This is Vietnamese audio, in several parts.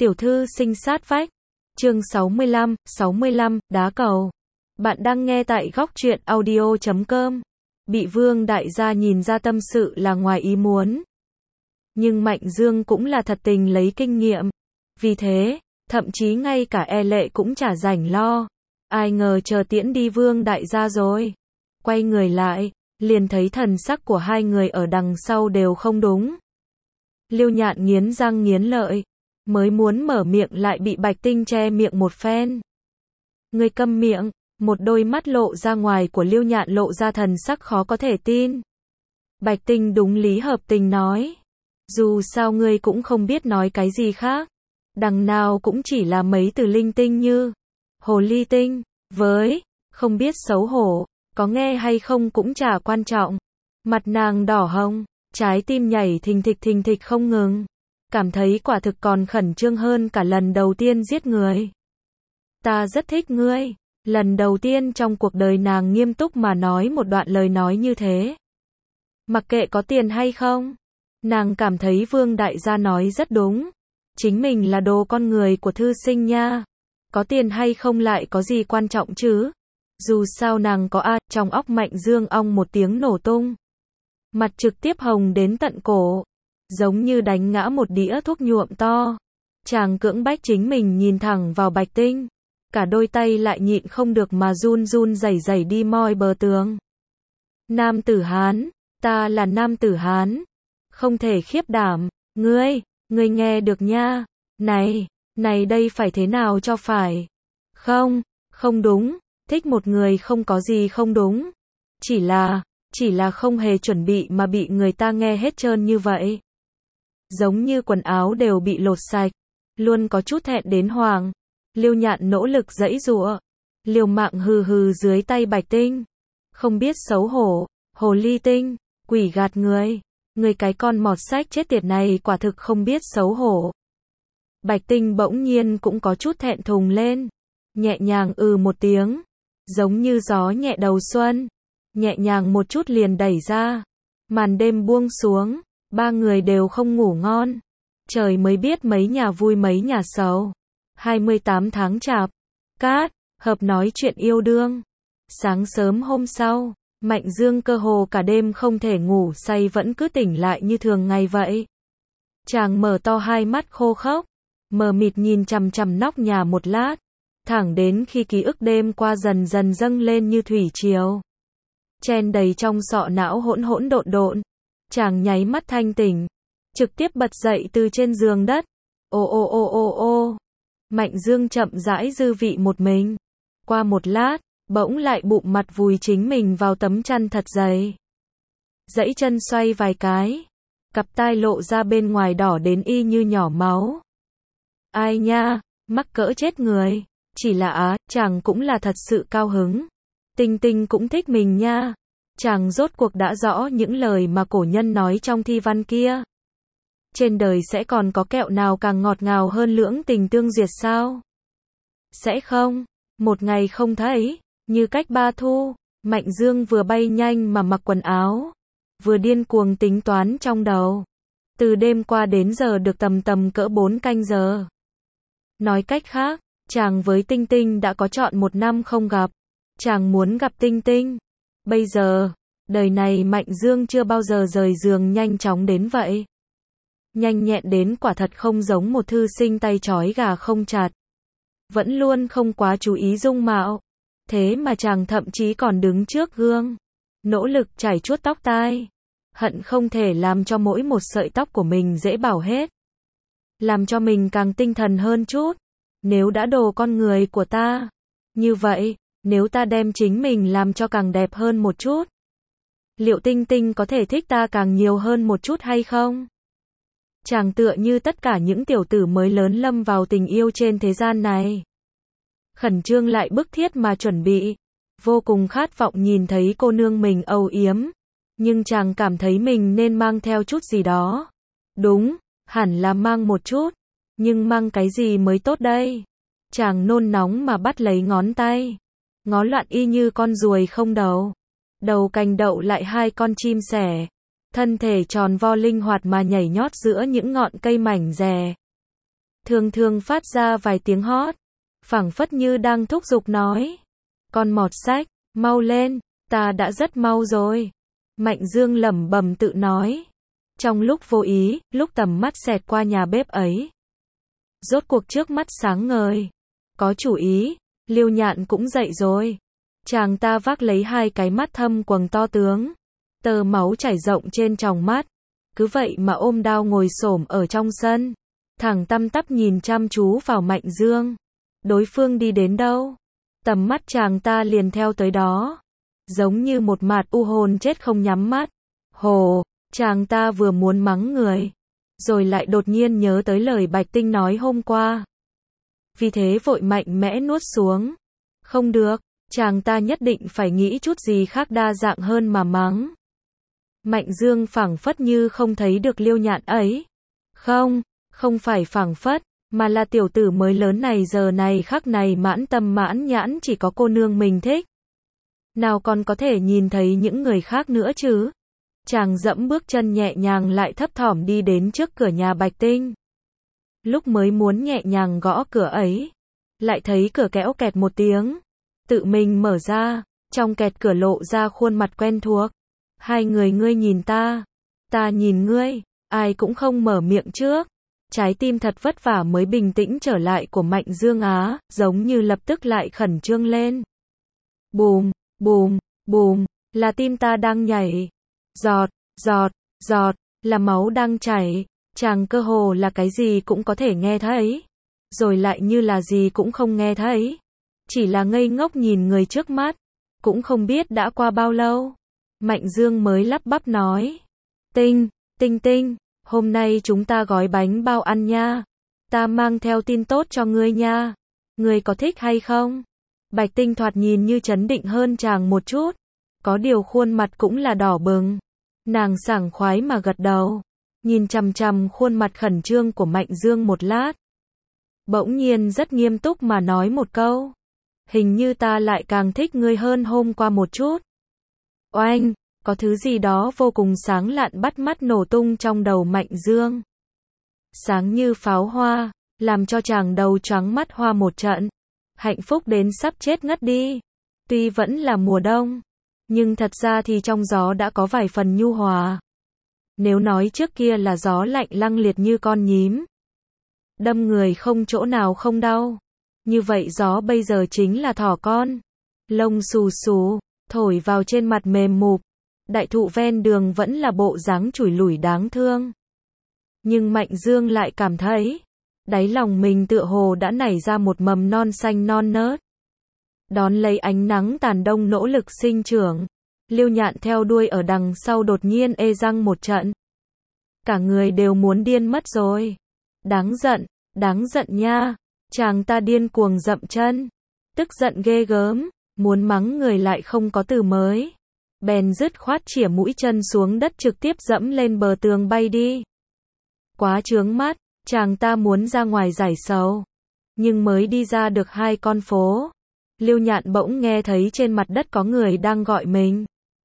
Tiểu thư sinh sát vách. Chương 65, đá cầu. Bạn đang nghe tại góc truyện audio.com. Bị Vương đại gia nhìn ra tâm sự là ngoài ý muốn. Nhưng Mạnh Dương cũng là thật tình lấy kinh nghiệm. Vì thế, thậm chí ngay cả E Lệ cũng chả rảnh lo. Ai ngờ chờ tiễn đi Vương đại gia rồi. Quay người lại, liền thấy thần sắc của hai người ở đằng sau đều không đúng. Liêu Nhạn nghiến răng nghiến lợi, mới muốn mở miệng lại bị Bạch Tinh che miệng một phen. Ngươi câm miệng, một đôi mắt lộ ra ngoài của Liêu Nhạn lộ ra thần sắc khó có thể tin. Bạch Tinh đúng lý hợp tình nói, dù sao ngươi cũng không biết nói cái gì khác, đằng nào cũng chỉ là mấy từ linh tinh như hồ ly tinh, với, không biết xấu hổ, có nghe hay không cũng chả quan trọng. Mặt nàng đỏ hồng, trái tim nhảy thình thịch không ngừng, cảm thấy quả thực còn khẩn trương hơn cả lần đầu tiên giết người. Ta rất thích ngươi. Lần đầu tiên trong cuộc đời nàng nghiêm túc mà nói một đoạn lời nói như thế. Mặc kệ có tiền hay không, nàng cảm thấy Vương đại gia nói rất đúng. Chính mình là đồ con người của thư sinh nha. Có tiền hay không lại có gì quan trọng chứ? Dù sao nàng có trong óc Mạnh Dương ong một tiếng nổ tung. Mặt trực tiếp hồng đến tận cổ, giống như đánh ngã một đĩa thuốc nhuộm to. Chàng cưỡng bách chính mình nhìn thẳng vào Bạch Tinh, cả đôi tay lại nhịn không được mà run run rẩy đi moi bờ tường. Nam tử Hán, ta là nam tử Hán, không thể khiếp đảm, ngươi nghe được nha, này đây phải thế nào cho phải? Không đúng, thích một người không có gì không đúng, chỉ là không hề chuẩn bị mà bị người ta nghe hết trơn như vậy. Giống như quần áo đều bị lột sạch, luôn có chút thẹn đến hoảng. Liêu Nhạn nỗ lực giãy giụa, liều mạng hừ dưới tay Bạch Tinh. Không biết xấu hổ, hồ ly tinh, quỷ gạt người cái con mọt sách chết tiệt này quả thực không biết xấu hổ. Bạch Tinh bỗng nhiên cũng có chút thẹn thùng lên, nhẹ nhàng một tiếng, giống như gió nhẹ đầu xuân, nhẹ nhàng một chút liền đẩy ra. Màn đêm buông xuống, ba người đều không ngủ ngon. Trời mới biết mấy nhà vui mấy nhà sầu. 28 tháng Chạp, Cát, hợp nói chuyện yêu đương. Sáng sớm hôm sau, Mạnh Dương cơ hồ cả đêm không thể ngủ say vẫn cứ tỉnh lại như thường ngày vậy. Chàng mở to hai mắt khô khốc, mờ mịt nhìn chằm chằm nóc nhà một lát, thẳng đến khi ký ức đêm qua dần dần dâng lên như thủy triều, chen đầy trong sọ não hỗn độn. Chàng nháy mắt thanh tỉnh, trực tiếp bật dậy từ trên giường đất. Ô. Mạnh Dương chậm rãi dư vị một mình. Qua một lát, bỗng lại bụng mặt vùi chính mình vào tấm chăn thật dày. Dãy chân xoay vài cái, cặp tai lộ ra bên ngoài đỏ đến y như nhỏ máu. Ai nha, mắc cỡ chết người. Chỉ là chàng cũng là thật sự cao hứng. Tinh Tinh cũng thích mình nha. Chàng rốt cuộc đã rõ những lời mà cổ nhân nói trong thi văn kia. Trên đời sẽ còn có kẹo nào càng ngọt ngào hơn lưỡng tình tương duyệt sao? Sẽ không. Một ngày không thấy, như cách ba thu, Mạnh Dương vừa bay nhanh mà mặc quần áo, vừa điên cuồng tính toán trong đầu. Từ đêm qua đến giờ được tầm cỡ 4 canh giờ. Nói cách khác, chàng với Tinh Tinh đã có trọn 1 năm không gặp. Chàng muốn gặp Tinh Tinh. Bây giờ, đời này Mạnh Dương chưa bao giờ rời giường nhanh chóng đến vậy. Nhanh nhẹn đến quả thật không giống một thư sinh tay trói gà không chặt. Vẫn luôn không quá chú ý dung mạo. Thế mà chàng thậm chí còn đứng trước gương, nỗ lực chải chuốt tóc tai. Hận không thể làm cho mỗi một sợi tóc của mình dễ bảo hết. Làm cho mình càng tinh thần hơn chút. Nếu đã đồ con người của ta, như vậy, nếu ta đem chính mình làm cho càng đẹp hơn một chút, liệu Tinh Tinh có thể thích ta càng nhiều hơn một chút hay không? Chàng tựa như tất cả những tiểu tử mới lớn lâm vào tình yêu trên thế gian này. Khẩn trương lại bức thiết mà chuẩn bị. Vô cùng khát vọng nhìn thấy cô nương mình âu yếm. Nhưng chàng cảm thấy mình nên mang theo chút gì đó. Đúng, hẳn là mang một chút. Nhưng mang cái gì mới tốt đây? Chàng nôn nóng mà bắt lấy ngón tay. Ngó loạn y như con ruồi không đầu. Đầu cành đậu lại hai con chim sẻ. Thân thể tròn vo linh hoạt mà nhảy nhót giữa những ngọn cây mảnh rè. thường thường phát ra vài tiếng hót, phảng phất như đang thúc giục nói. Con mọt sách, mau lên, ta đã rất mau rồi. Mạnh Dương lẩm bẩm tự nói. Trong lúc vô ý, lúc tầm mắt xẹt qua nhà bếp ấy. Rốt cuộc trước mắt sáng ngời. Có chủ ý, Liêu Nhạn cũng dậy rồi. Chàng ta vác lấy hai cái mắt thâm quầng to tướng. Tơ máu chảy rộng trên tròng mắt. Cứ vậy mà ôm đao ngồi xổm ở trong sân. Thẳng tăm tắp nhìn chăm chú vào Mạnh Dương. Đối phương đi đến đâu? Tầm mắt chàng ta liền theo tới đó. Giống như một mạt u hồn chết không nhắm mắt. Hồ, chàng ta vừa muốn mắng người. Rồi lại đột nhiên nhớ tới lời Bạch Tinh nói hôm qua. Vì thế vội mạnh mẽ nuốt xuống. Không được, chàng ta nhất định phải nghĩ chút gì khác đa dạng hơn mà mắng. Mạnh Dương phảng phất như không thấy được Liêu Nhạn ấy. Không phải phảng phất, mà là tiểu tử mới lớn này giờ này khắc này mãn tâm mãn nhãn chỉ có cô nương mình thích. Nào còn có thể nhìn thấy những người khác nữa chứ. Chàng dẫm bước chân nhẹ nhàng lại thấp thỏm đi đến trước cửa nhà Bạch Tinh. Lúc mới muốn nhẹ nhàng gõ cửa ấy, lại thấy cửa kéo kẹt một tiếng, tự mình mở ra, trong kẹt cửa lộ ra khuôn mặt quen thuộc. Hai người ngươi nhìn ta nhìn ngươi, ai cũng không mở miệng trước. Trái tim thật vất vả mới bình tĩnh trở lại của Mạnh Dương Á, giống như lập tức lại khẩn trương lên. Bùm, bùm, bùm, là tim ta đang nhảy. Giọt, giọt, giọt, là máu đang chảy. Chàng cơ hồ là cái gì cũng có thể nghe thấy. Rồi lại như là gì cũng không nghe thấy. Chỉ là ngây ngốc nhìn người trước mắt. Cũng không biết đã qua bao lâu. Mạnh Dương mới lắp bắp nói. Tinh, hôm nay chúng ta gói bánh bao ăn nha. Ta mang theo tin tốt cho ngươi nha. Ngươi có thích hay không? Bạch Tinh thoạt nhìn như trấn định hơn chàng một chút. Có điều khuôn mặt cũng là đỏ bừng. Nàng sảng khoái mà gật đầu. Nhìn chằm chằm khuôn mặt khẩn trương của Mạnh Dương một lát. Bỗng nhiên rất nghiêm túc mà nói một câu. Hình như ta lại càng thích ngươi hơn hôm qua một chút. Oanh, có thứ gì đó vô cùng sáng lạn bắt mắt nổ tung trong đầu Mạnh Dương. Sáng như pháo hoa, làm cho chàng đầu choáng mắt hoa một trận. Hạnh phúc đến sắp chết ngất đi. Tuy vẫn là mùa đông, nhưng thật ra thì trong gió đã có vài phần nhu hòa. Nếu nói trước kia là gió lạnh lăng liệt như con nhím, đâm người không chỗ nào không đau, như vậy gió bây giờ chính là thỏ con, lông xù xù, thổi vào trên mặt mềm mụp. Đại thụ ven đường vẫn là bộ dáng chủi lủi đáng thương. Nhưng Mạnh Dương lại cảm thấy, đáy lòng mình tựa hồ đã nảy ra một mầm non xanh non nớt. Đón lấy ánh nắng tàn đông nỗ lực sinh trưởng. Liêu Nhạn theo đuôi ở đằng sau đột nhiên ê răng một trận. Cả người đều muốn điên mất rồi. Đáng giận nha. Chàng ta điên cuồng dậm chân. Tức giận ghê gớm, muốn mắng người lại không có từ mới. Bèn dứt khoát chĩa mũi chân xuống đất trực tiếp dẫm lên bờ tường bay đi. Quá chướng mắt, chàng ta muốn ra ngoài giải sầu. Nhưng mới đi ra được 2 con phố. Liêu Nhạn bỗng nghe thấy trên mặt đất có người đang gọi mình.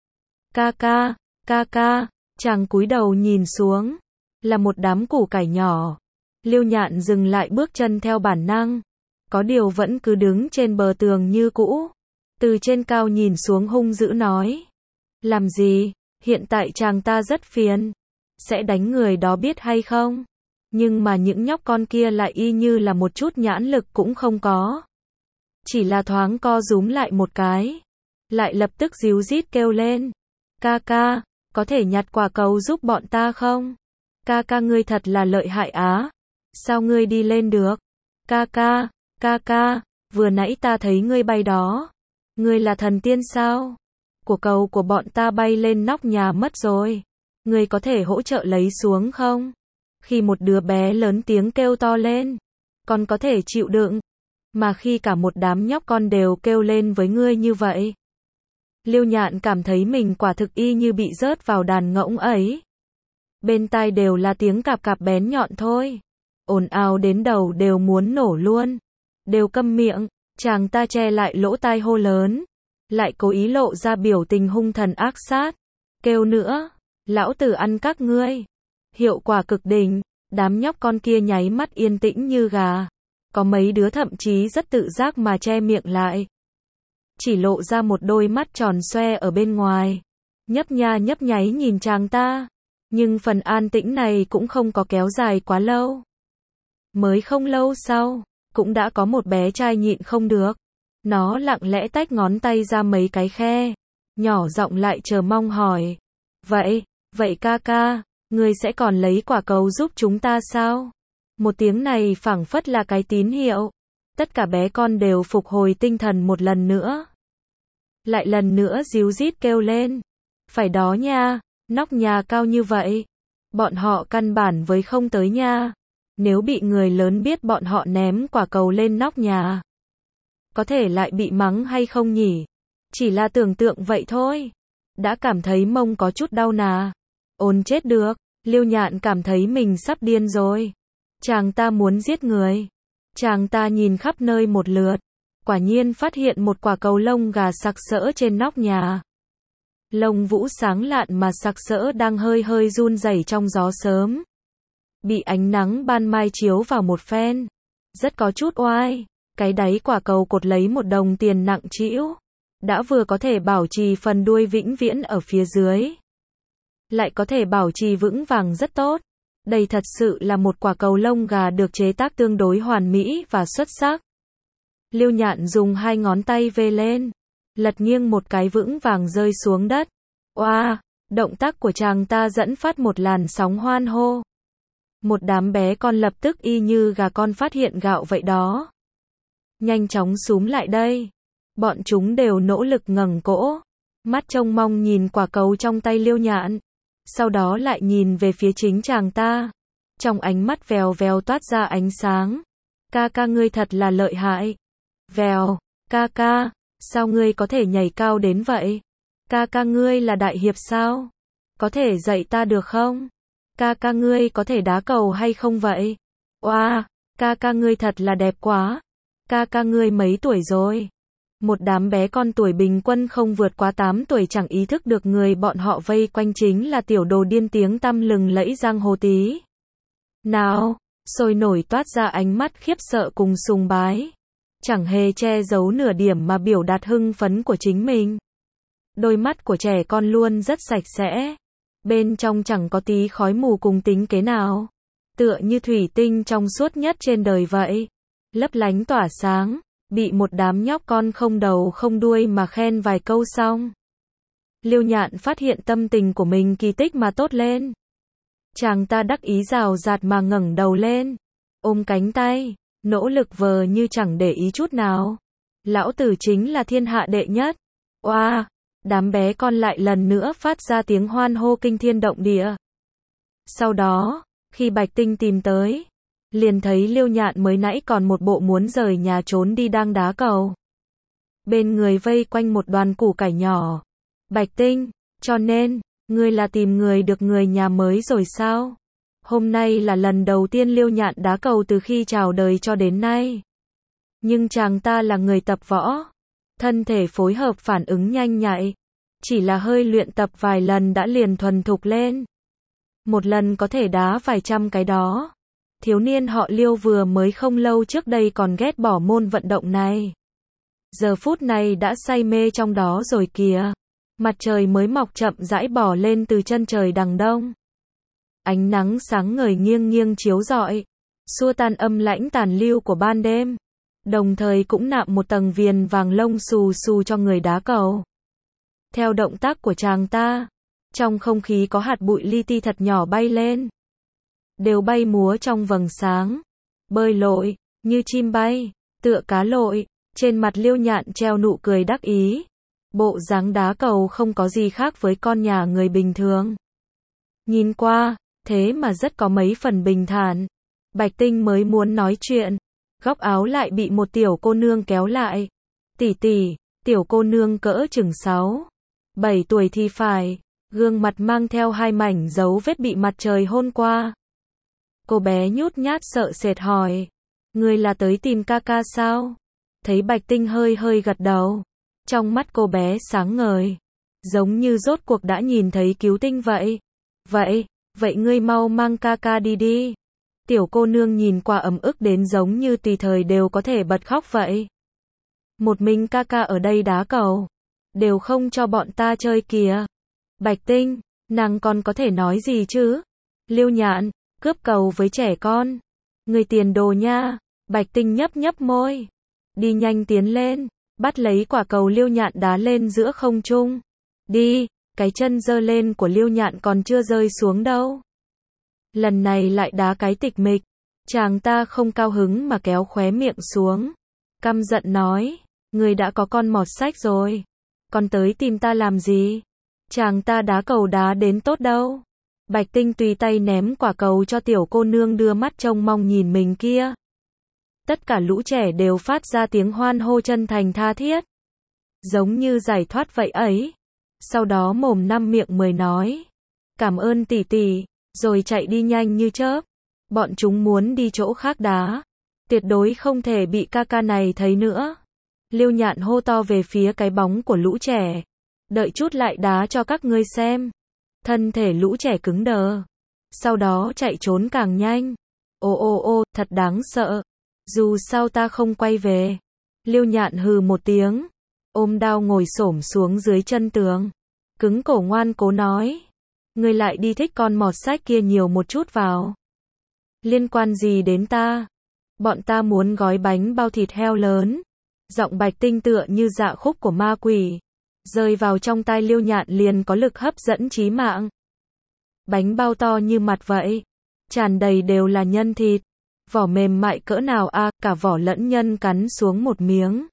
Ca ca, chàng cúi đầu nhìn xuống. Là một đám củ cải nhỏ. Liêu Nhạn dừng lại bước chân theo bản năng. Có điều vẫn cứ đứng trên bờ tường như cũ. Từ trên cao nhìn xuống hung dữ nói. Làm gì? Hiện tại chàng ta rất phiền. Sẽ đánh người đó biết hay không? Nhưng mà những nhóc con kia lại y như là một chút nhãn lực cũng không có. Chỉ là thoáng co rúm lại một cái. Lại lập tức díu dít kêu lên. Ca, có thể nhặt quả cầu giúp bọn ta không? Ca ngươi thật là lợi hại á. Sao ngươi đi lên được? Ca, vừa nãy ta thấy ngươi bay đó. Ngươi là thần tiên sao? Quả cầu của bọn ta bay lên nóc nhà mất rồi. Ngươi có thể hỗ trợ lấy xuống không? Khi một đứa bé lớn tiếng kêu to lên, con có thể chịu đựng. Mà khi cả một đám nhóc con đều kêu lên với ngươi như vậy. Liêu Nhạn cảm thấy mình quả thực y như bị rớt vào đàn ngỗng ấy. Bên tai đều là tiếng cạp cạp bén nhọn thôi. Ồn ào đến đầu đều muốn nổ luôn. Đều câm miệng, chàng ta che lại lỗ tai hô lớn. Lại cố ý lộ ra biểu tình hung thần ác sát. Kêu nữa, lão tử ăn các ngươi. Hiệu quả cực đỉnh, Đám nhóc con kia nháy mắt yên tĩnh như gà. Có mấy đứa thậm chí rất tự giác mà che miệng lại. Chỉ lộ ra một đôi mắt tròn xoe ở bên ngoài. Nhấp nha nhấp nháy nhìn chàng ta. Nhưng phần an tĩnh này cũng không có kéo dài quá lâu. Mới không lâu sau, cũng đã có một bé trai nhịn không được. Nó lặng lẽ tách ngón tay ra mấy cái khe. Nhỏ giọng lại chờ mong hỏi. Vậy ca ca, ngươi sẽ còn lấy quả cầu giúp chúng ta sao? Một tiếng này phảng phất là cái tín hiệu. Tất cả bé con đều phục hồi tinh thần một lần nữa. Lại lần nữa ríu rít kêu lên. Phải đó nha, nóc nhà cao như vậy. Bọn họ căn bản với không tới nha. Nếu bị người lớn biết bọn họ ném quả cầu lên nóc nhà, có thể lại bị mắng hay không nhỉ? Chỉ là tưởng tượng vậy thôi. Đã cảm thấy mông có chút đau nà. Ôn chết được, Liêu Nhạn cảm thấy mình sắp điên rồi. Chàng ta muốn giết người. Chàng ta nhìn khắp nơi một lượt. Quả nhiên phát hiện một quả cầu lông gà sặc sỡ trên nóc nhà. Lông vũ sáng lạn mà sặc sỡ đang hơi hơi run rẩy trong gió sớm. Bị ánh nắng ban mai chiếu vào một phen. Rất có chút oai. Cái đáy quả cầu cột lấy một đồng tiền nặng trĩu. Đã vừa có thể bảo trì phần đuôi vĩnh viễn ở phía dưới. Lại có thể bảo trì vững vàng rất tốt. Đây thật sự là một quả cầu lông gà được chế tác tương đối hoàn mỹ và xuất sắc. Liêu Nhạn dùng hai ngón tay vê lên. Lật nghiêng một cái vững vàng rơi xuống đất. Oa, động tác của chàng ta dẫn phát một làn sóng hoan hô. Một đám bé con lập tức y như gà con phát hiện gạo vậy đó. Nhanh chóng xúm lại đây. Bọn chúng đều nỗ lực ngẩng cỗ. Mắt trông mong nhìn quả cầu trong tay Liêu Nhạn. Sau đó lại nhìn về phía chính chàng ta. Trong ánh mắt vèo vèo toát ra ánh sáng. Ca ca ngươi thật là lợi hại. Vèo, ca ca, sao ngươi có thể nhảy cao đến vậy? Ca ca ngươi là đại hiệp sao? Có thể dạy ta được không? Ca ca ngươi có thể đá cầu hay không vậy? Oa, ca ca ngươi thật là đẹp quá. Ca ca ngươi mấy tuổi rồi? Một đám bé con tuổi bình quân không vượt quá 8 tuổi chẳng ý thức được người bọn họ vây quanh chính là tiểu đồ điên tiếng tăm lừng lẫy giang hồ tí. Nào, sôi nổi toát ra ánh mắt khiếp sợ cùng sùng bái. Chẳng hề che giấu nửa điểm mà biểu đạt hưng phấn của chính mình. Đôi mắt của trẻ con luôn rất sạch sẽ. Bên trong chẳng có tí khói mù cùng tính kế nào. Tựa như thủy tinh trong suốt nhất trên đời vậy. Lấp lánh tỏa sáng. Bị một đám nhóc con không đầu không đuôi mà khen vài câu xong. Liêu Nhạn phát hiện tâm tình của mình kỳ tích mà tốt lên. Chàng ta đắc ý rào rạt mà ngẩng đầu lên. Ôm cánh tay. Nỗ lực vờ như chẳng để ý chút nào. Lão tử chính là thiên hạ đệ nhất. Oa, đám bé con lại lần nữa phát ra tiếng hoan hô kinh thiên động địa. Sau đó, khi Bạch Tinh tìm tới, liền thấy Liêu Nhạn mới nãy còn một bộ muốn rời nhà trốn đi đang đá cầu. Bên người vây quanh một đoàn củ cải nhỏ. Bạch Tinh, cho nên, ngươi là tìm người được người nhà mới rồi sao? Hôm nay là lần đầu tiên Liêu Nhạn đá cầu từ khi chào đời cho đến nay. Nhưng chàng ta là người tập võ. Thân thể phối hợp phản ứng nhanh nhạy. Chỉ là hơi luyện tập vài lần đã liền thuần thục lên. Một lần có thể đá vài trăm cái đó. Thiếu niên họ Liêu vừa mới không lâu trước đây còn ghét bỏ môn vận động này. Giờ phút này đã say mê trong đó rồi kìa. Mặt trời mới mọc chậm rãi bỏ lên từ chân trời đằng đông. Ánh nắng sáng ngời nghiêng nghiêng chiếu rọi, xua tan âm lãnh tàn lưu của ban đêm. Đồng thời cũng nạm một tầng viền vàng lông xù xù cho người đá cầu. Theo động tác của chàng ta, trong không khí có hạt bụi li ti thật nhỏ bay lên. Đều bay múa trong vầng sáng. Bơi lội, như chim bay, tựa cá lội, trên mặt Liêu Nhạn treo nụ cười đắc ý. Bộ dáng đá cầu không có gì khác với con nhà người bình thường. Nhìn qua, thế mà rất có mấy phần bình thản. Bạch Tinh mới muốn nói chuyện, góc áo lại bị một tiểu cô nương kéo lại. Tỷ tỷ, tiểu cô nương cỡ chừng 6, 7 tuổi thì phải, gương mặt mang theo hai mảnh dấu vết bị mặt trời hôn qua. Cô bé nhút nhát sợ sệt hỏi, ngươi là tới tìm ca ca sao? Thấy Bạch Tinh hơi hơi gật đầu, trong mắt cô bé sáng ngời, giống như rốt cuộc đã nhìn thấy cứu tinh vậy. Vậy ngươi mau mang ca ca đi đi. Tiểu cô nương nhìn qua ấm ức đến giống như tùy thời đều có thể bật khóc vậy. Một mình ca ca ở đây đá cầu. Đều không cho bọn ta chơi kìa. Bạch Tinh, nàng còn có thể nói gì chứ? Liêu Nhạn, cướp cầu với trẻ con. Người tiền đồ nha. Bạch Tinh nhấp nhấp môi. Đi nhanh tiến lên. Bắt lấy quả cầu Liêu Nhạn đá lên giữa không trung. Đi, cái chân giơ lên của Liêu Nhạn còn chưa rơi xuống đâu. Lần này lại đá cái tịch mịch. Chàng ta không cao hứng mà kéo khóe miệng xuống. Căm giận nói, người đã có con mọt sách rồi. Còn tới tìm ta làm gì? Chàng ta đá cầu đá đến tốt đâu. Bạch Tinh tùy tay ném quả cầu cho tiểu cô nương đưa mắt trông mong nhìn mình kia. Tất cả lũ trẻ đều phát ra tiếng hoan hô chân thành tha thiết. Giống như giải thoát vậy ấy. Sau đó mồm năm miệng mười nói. Cảm ơn tỷ tỷ, rồi chạy đi nhanh như chớp. Bọn chúng muốn đi chỗ khác đá. Tuyệt đối không thể bị ca ca này thấy nữa. Liêu Nhạn hô to về phía cái bóng của lũ trẻ. Đợi chút lại đá cho các ngươi xem. Thân thể lũ trẻ cứng đờ. Sau đó chạy trốn càng nhanh. Ô, thật đáng sợ. Dù sao ta không quay về. Liêu Nhạn hừ một tiếng. Ôm đao ngồi xổm xuống dưới chân tường. Cứng cổ ngoan cố nói. Ngươi lại đi thích con mọt sách kia nhiều một chút vào. Liên quan gì đến ta? Bọn ta muốn gói bánh bao thịt heo lớn. Giọng Bạch Tinh tựa như dạ khúc của ma quỷ. Rơi vào trong tai Liêu Nhạn liền có lực hấp dẫn chí mạng. Bánh bao to như mặt vậy. Tràn đầy đều là nhân thịt. Vỏ mềm mại cỡ nào à, cả vỏ lẫn nhân cắn xuống một miếng.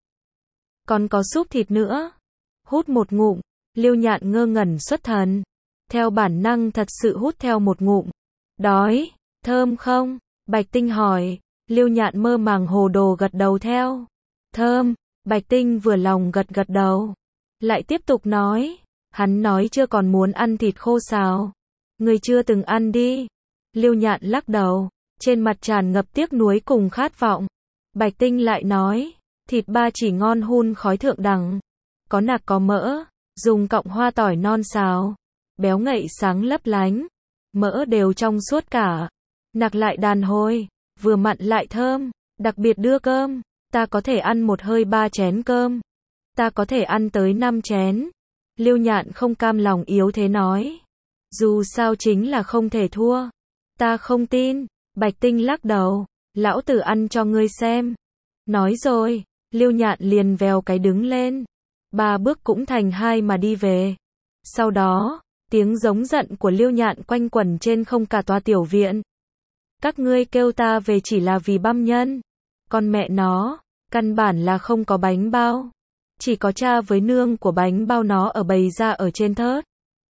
Còn có súp thịt nữa. Hút một ngụm, Liêu Nhạn ngơ ngẩn xuất thần. Theo bản năng thật sự hút theo một ngụm. Đói, thơm không? Bạch Tinh hỏi. Liêu Nhạn mơ màng hồ đồ gật đầu theo. Thơm, Bạch Tinh vừa lòng gật gật đầu. Lại tiếp tục nói. Hắn nói chưa còn muốn ăn thịt khô xào. Người chưa từng ăn đi. Liêu Nhạn lắc đầu. Trên mặt tràn ngập tiếc nuối cùng khát vọng. Bạch Tinh lại nói. Thịt ba chỉ ngon hun khói thượng đẳng. Có nạc có mỡ. Dùng cọng hoa tỏi non xào. Béo ngậy sáng lấp lánh. Mỡ đều trong suốt cả. Nạc lại đàn hồi. Vừa mặn lại thơm. Đặc biệt đưa cơm. Ta có thể ăn một hơi 3 chén cơm. Ta có thể ăn tới 5 chén. Liêu Nhạn không cam lòng yếu thế nói. Dù sao chính là không thể thua. Ta không tin. Bạch Tinh lắc đầu. Lão tử ăn cho ngươi xem. Nói rồi. Liêu Nhạn liền vèo cái đứng lên. 3 bước cũng thành 2 mà đi về. Sau đó, tiếng giống giận của Liêu Nhạn quanh quẩn trên không cả tòa tiểu viện. Các ngươi kêu ta về chỉ là vì băm nhân. Con mẹ nó, căn bản là không có bánh bao. Chỉ có cha với nương của bánh bao nó ở bày ra ở trên thớt.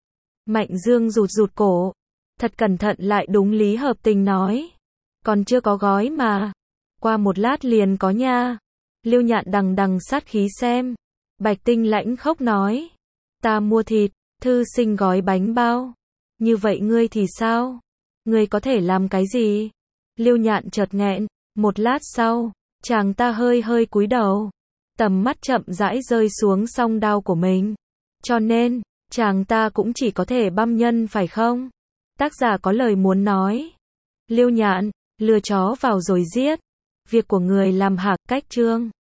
Mạnh Dương rụt rụt cổ. Thật cẩn thận lại đúng lý hợp tình nói. Còn chưa có gói mà. Qua một lát liền có nha. Liêu Nhạn đằng đằng sát khí xem. Bạch Tinh lãnh khốc nói. Ta mua thịt, thư sinh gói bánh bao. Như vậy ngươi thì sao? Ngươi có thể làm cái gì? Liêu Nhạn chợt nghẹn. Một lát sau, chàng ta hơi hơi cúi đầu. Tầm mắt chậm rãi rơi xuống song đao của mình. Cho nên, chàng ta cũng chỉ có thể băm nhân phải không? Tác giả có lời muốn nói. Liêu Nhạn, lừa chó vào rồi giết. Việc của người làm hạc cách chương.